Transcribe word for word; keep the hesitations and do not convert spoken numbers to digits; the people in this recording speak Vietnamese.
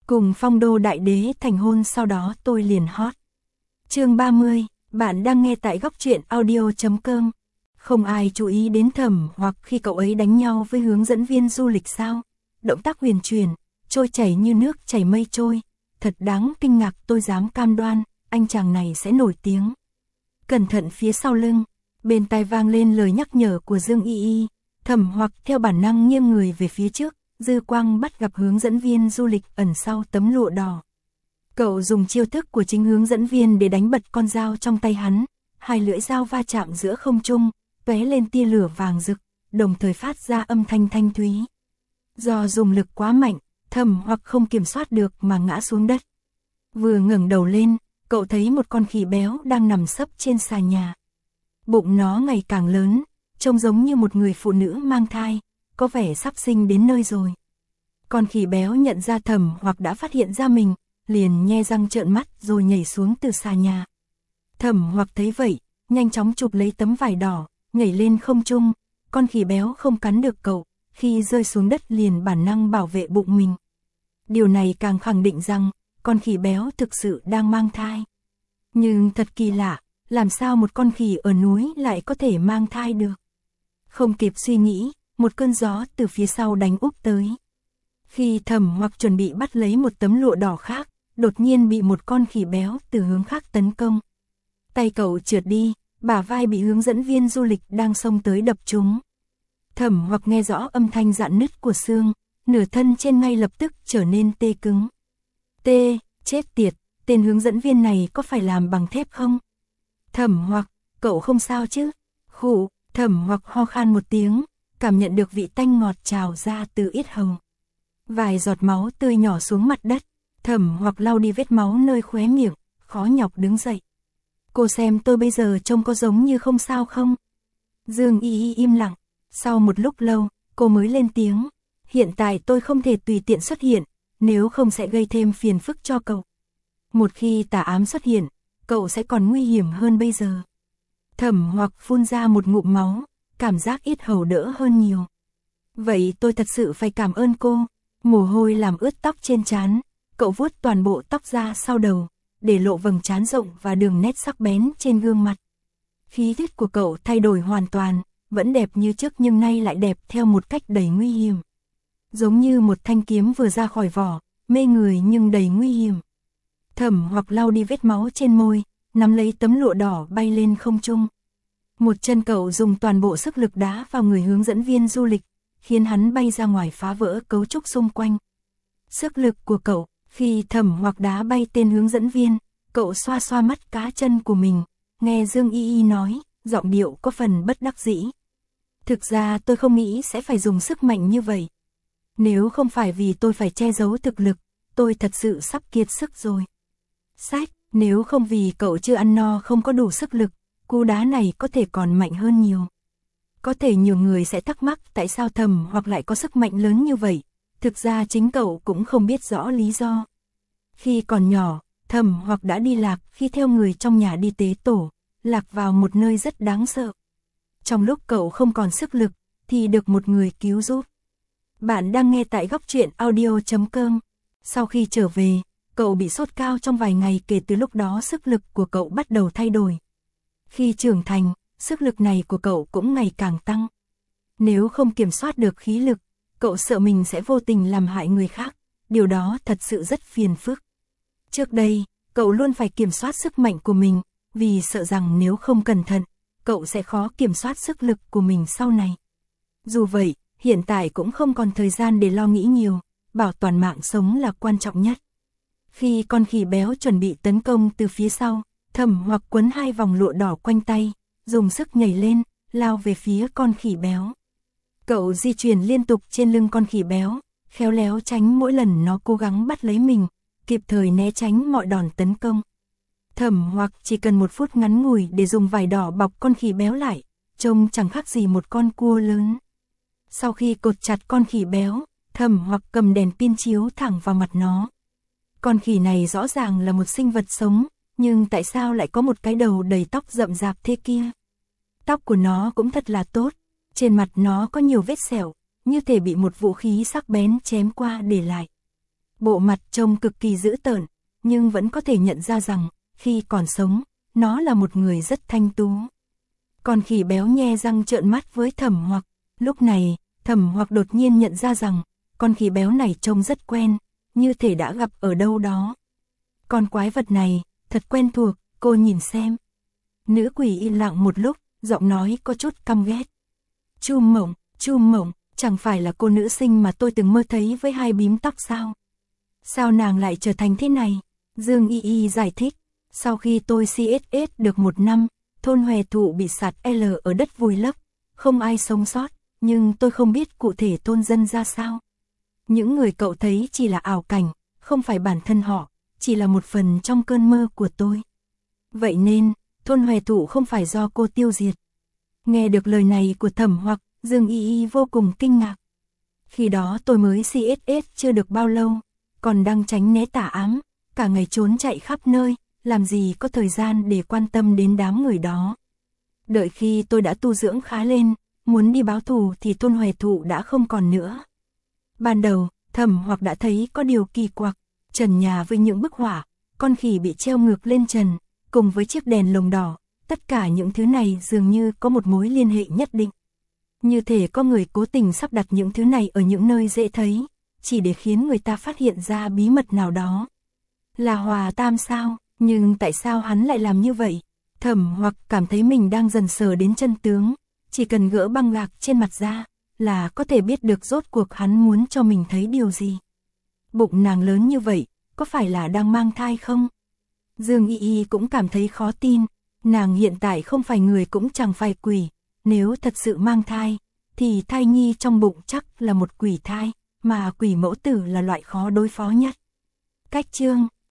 Cùng Phong Đô đại đế thành hôn sau đó tôi liền hot. Chương ba mươi, bạn đang nghe tại góc truyện audio chấm com. Không ai chú ý đến Thẩm Hoặc khi cậu ấy đánh nhau với hướng dẫn viên du lịch sao? Động tác huyền chuyển, trôi chảy như nước chảy mây trôi. Thật đáng kinh ngạc, tôi dám cam đoan, anh chàng này sẽ nổi tiếng. Cẩn thận phía sau lưng, bên tai vang lên lời nhắc nhở của Dương Y Y. Thẩm Hoặc theo bản năng nghiêng người về phía trước, dư quang bắt gặp hướng dẫn viên du lịch ẩn sau tấm lụa đỏ. Cậu dùng chiêu thức của chính hướng dẫn viên để đánh bật con dao trong tay hắn, hai lưỡi dao va chạm giữa không trung, tóe lên tia lửa vàng rực, đồng thời phát ra âm thanh thanh thúy. Do dùng lực quá mạnh, Thẩm Hoặc không kiểm soát được mà ngã xuống đất. Vừa ngẩng đầu lên, cậu thấy một con khỉ béo đang nằm sấp trên xà nhà. Bụng nó ngày càng lớn, trông giống như một người phụ nữ mang thai, có vẻ sắp sinh đến nơi rồi. Con khỉ béo nhận ra Thẩm Hoặc đã phát hiện ra mình, liền nhe răng trợn mắt rồi nhảy xuống từ xà nhà. Thẩm Hoặc thấy vậy, nhanh chóng chụp lấy tấm vải đỏ, nhảy lên không trung. Con khỉ béo không cắn được cậu, khi rơi xuống đất liền bản năng bảo vệ bụng mình. Điều này càng khẳng định rằng, con khỉ béo thực sự đang mang thai. Nhưng thật kỳ lạ, làm sao một con khỉ ở núi lại có thể mang thai được? Không kịp suy nghĩ, một cơn gió từ phía sau đánh úp tới. Khi Thẩm Hoặc chuẩn bị bắt lấy một tấm lụa đỏ khác, đột nhiên bị một con khỉ béo từ hướng khác tấn công. Tay cậu trượt đi, bả vai bị hướng dẫn viên du lịch đang xông tới đập trúng. Thẩm Hoặc nghe rõ âm thanh rạn nứt của xương, nửa thân trên ngay lập tức trở nên tê cứng. Tê, chết tiệt, tên hướng dẫn viên này có phải làm bằng thép không? Thẩm Hoặc, cậu không sao chứ? Khụ, Thẩm Hoặc ho khan một tiếng, cảm nhận được vị tanh ngọt trào ra từ yết hầu. Vài giọt máu tươi nhỏ xuống mặt đất, Thẩm Hoặc lau đi vết máu nơi khóe miệng, khó nhọc đứng dậy. Cô xem tôi bây giờ trông có giống như không sao không? Dương Y Y im lặng, sau một lúc lâu, cô mới lên tiếng. Hiện tại tôi không thể tùy tiện xuất hiện, nếu không sẽ gây thêm phiền phức cho cậu. Một khi tà ám xuất hiện, cậu sẽ còn nguy hiểm hơn bây giờ. Thẩm Hoặc phun ra một ngụm máu, cảm giác yết hầu đỡ hơn nhiều. Vậy tôi thật sự phải cảm ơn cô. Mồ hôi làm ướt tóc trên trán, cậu vuốt toàn bộ tóc ra sau đầu, để lộ vầng trán rộng và đường nét sắc bén trên gương mặt. Khí chất của cậu thay đổi hoàn toàn, vẫn đẹp như trước nhưng nay lại đẹp theo một cách đầy nguy hiểm. Giống như một thanh kiếm vừa ra khỏi vỏ, mê người nhưng đầy nguy hiểm. Thẩm Hoặc lau đi vết máu trên môi, nắm lấy tấm lụa đỏ bay lên không trung. Một chân cậu dùng toàn bộ sức lực đá vào người hướng dẫn viên du lịch, khiến hắn bay ra ngoài phá vỡ cấu trúc xung quanh. Sức lực của cậu, khi Thẩm Hoặc đá bay tên hướng dẫn viên, cậu xoa xoa mắt cá chân của mình, nghe Dương Y Y nói, giọng điệu có phần bất đắc dĩ. Thực ra tôi không nghĩ sẽ phải dùng sức mạnh như vậy. Nếu không phải vì tôi phải che giấu thực lực, tôi thật sự sắp kiệt sức rồi. Sách, nếu không vì cậu chưa ăn no không có đủ sức lực, cú đá này có thể còn mạnh hơn nhiều. Có thể nhiều người sẽ thắc mắc tại sao Thẩm Hoặc lại có sức mạnh lớn như vậy, thực ra chính cậu cũng không biết rõ lý do. Khi còn nhỏ, Thẩm Hoặc đã đi lạc khi theo người trong nhà đi tế tổ, lạc vào một nơi rất đáng sợ. Trong lúc cậu không còn sức lực, thì được một người cứu giúp. Bạn đang nghe tại góc truyện audio chấm com. Sau khi trở về, cậu bị sốt cao trong vài ngày, kể từ lúc đó sức lực của cậu bắt đầu thay đổi. Khi trưởng thành, sức lực này của cậu cũng ngày càng tăng. Nếu không kiểm soát được khí lực, cậu sợ mình sẽ vô tình làm hại người khác, điều đó thật sự rất phiền phức. Trước đây, cậu luôn phải kiểm soát sức mạnh của mình, vì sợ rằng nếu không cẩn thận, cậu sẽ khó kiểm soát sức lực của mình sau này. Dù vậy, hiện tại cũng không còn thời gian để lo nghĩ nhiều, bảo toàn mạng sống là quan trọng nhất. Khi con khỉ béo chuẩn bị tấn công từ phía sau, Thẩm Hoặc quấn hai vòng lụa đỏ quanh tay, dùng sức nhảy lên, lao về phía con khỉ béo. Cậu di chuyển liên tục trên lưng con khỉ béo, khéo léo tránh mỗi lần nó cố gắng bắt lấy mình, kịp thời né tránh mọi đòn tấn công. Thẩm Hoặc chỉ cần một phút ngắn ngủi để dùng vải đỏ bọc con khỉ béo lại, trông chẳng khác gì một con cua lớn. Sau khi cột chặt con khỉ béo, Thẩm Hoặc cầm đèn pin chiếu thẳng vào mặt nó. Con khỉ này rõ ràng là một sinh vật sống, nhưng tại sao lại có một cái đầu đầy tóc rậm rạp thế kia? Tóc của nó cũng thật là tốt, trên mặt nó có nhiều vết sẹo, như thể bị một vũ khí sắc bén chém qua để lại. Bộ mặt trông cực kỳ dữ tợn, nhưng vẫn có thể nhận ra rằng, khi còn sống, nó là một người rất thanh tú. Con khỉ béo nhe răng trợn mắt với Thẩm Hoặc, lúc này, Thẩm Hoặc đột nhiên nhận ra rằng, con khỉ béo này trông rất quen, như thể đã gặp ở đâu đó. Con quái vật này, thật quen thuộc, cô nhìn xem. Nữ quỷ im lặng một lúc, giọng nói có chút căm ghét. Chu Mộng, Chu Mộng, chẳng phải là cô nữ sinh mà tôi từng mơ thấy với hai bím tóc sao? Sao nàng lại trở thành thế này? Dương Y Y giải thích, sau khi tôi xê ét ét được một năm, thôn Hòe Thụ bị sạt L ở đất vùi lấp, không ai sống sót, nhưng tôi không biết cụ thể thôn dân ra sao. Những người cậu thấy chỉ là ảo cảnh, không phải bản thân họ, chỉ là một phần trong cơn mơ của tôi. Vậy nên, thôn Hòe Thụ không phải do cô tiêu diệt. Nghe được lời này của Thẩm Hoặc, Dương Y Y vô cùng kinh ngạc. Khi đó tôi mới xê ét ét chưa được bao lâu, còn đang tránh né tà ám, cả ngày trốn chạy khắp nơi, làm gì có thời gian để quan tâm đến đám người đó. Đợi khi tôi đã tu dưỡng khá lên, muốn đi báo thù thì thôn Hòe Thụ đã không còn nữa. Ban đầu, Thẩm Hoặc đã thấy có điều kỳ quặc, trần nhà với những bức họa, con khỉ bị treo ngược lên trần, cùng với chiếc đèn lồng đỏ, tất cả những thứ này dường như có một mối liên hệ nhất định. Như thể có người cố tình sắp đặt những thứ này ở những nơi dễ thấy, chỉ để khiến người ta phát hiện ra bí mật nào đó. Là Hòa Tam sao? Nhưng tại sao hắn lại làm như vậy? Thẩm Hoặc cảm thấy mình đang dần sờ đến chân tướng, chỉ cần gỡ băng gạc trên mặt ra, là có thể biết được rốt cuộc hắn muốn cho mình thấy điều gì. Bụng nàng lớn như vậy, có phải là đang mang thai không? Dương Y Y cũng cảm thấy khó tin, nàng hiện tại không phải người cũng chẳng phải quỷ, nếu thật sự mang thai, thì thai nhi trong bụng chắc là một quỷ thai, mà quỷ mẫu tử là loại khó đối phó nhất. Cách chương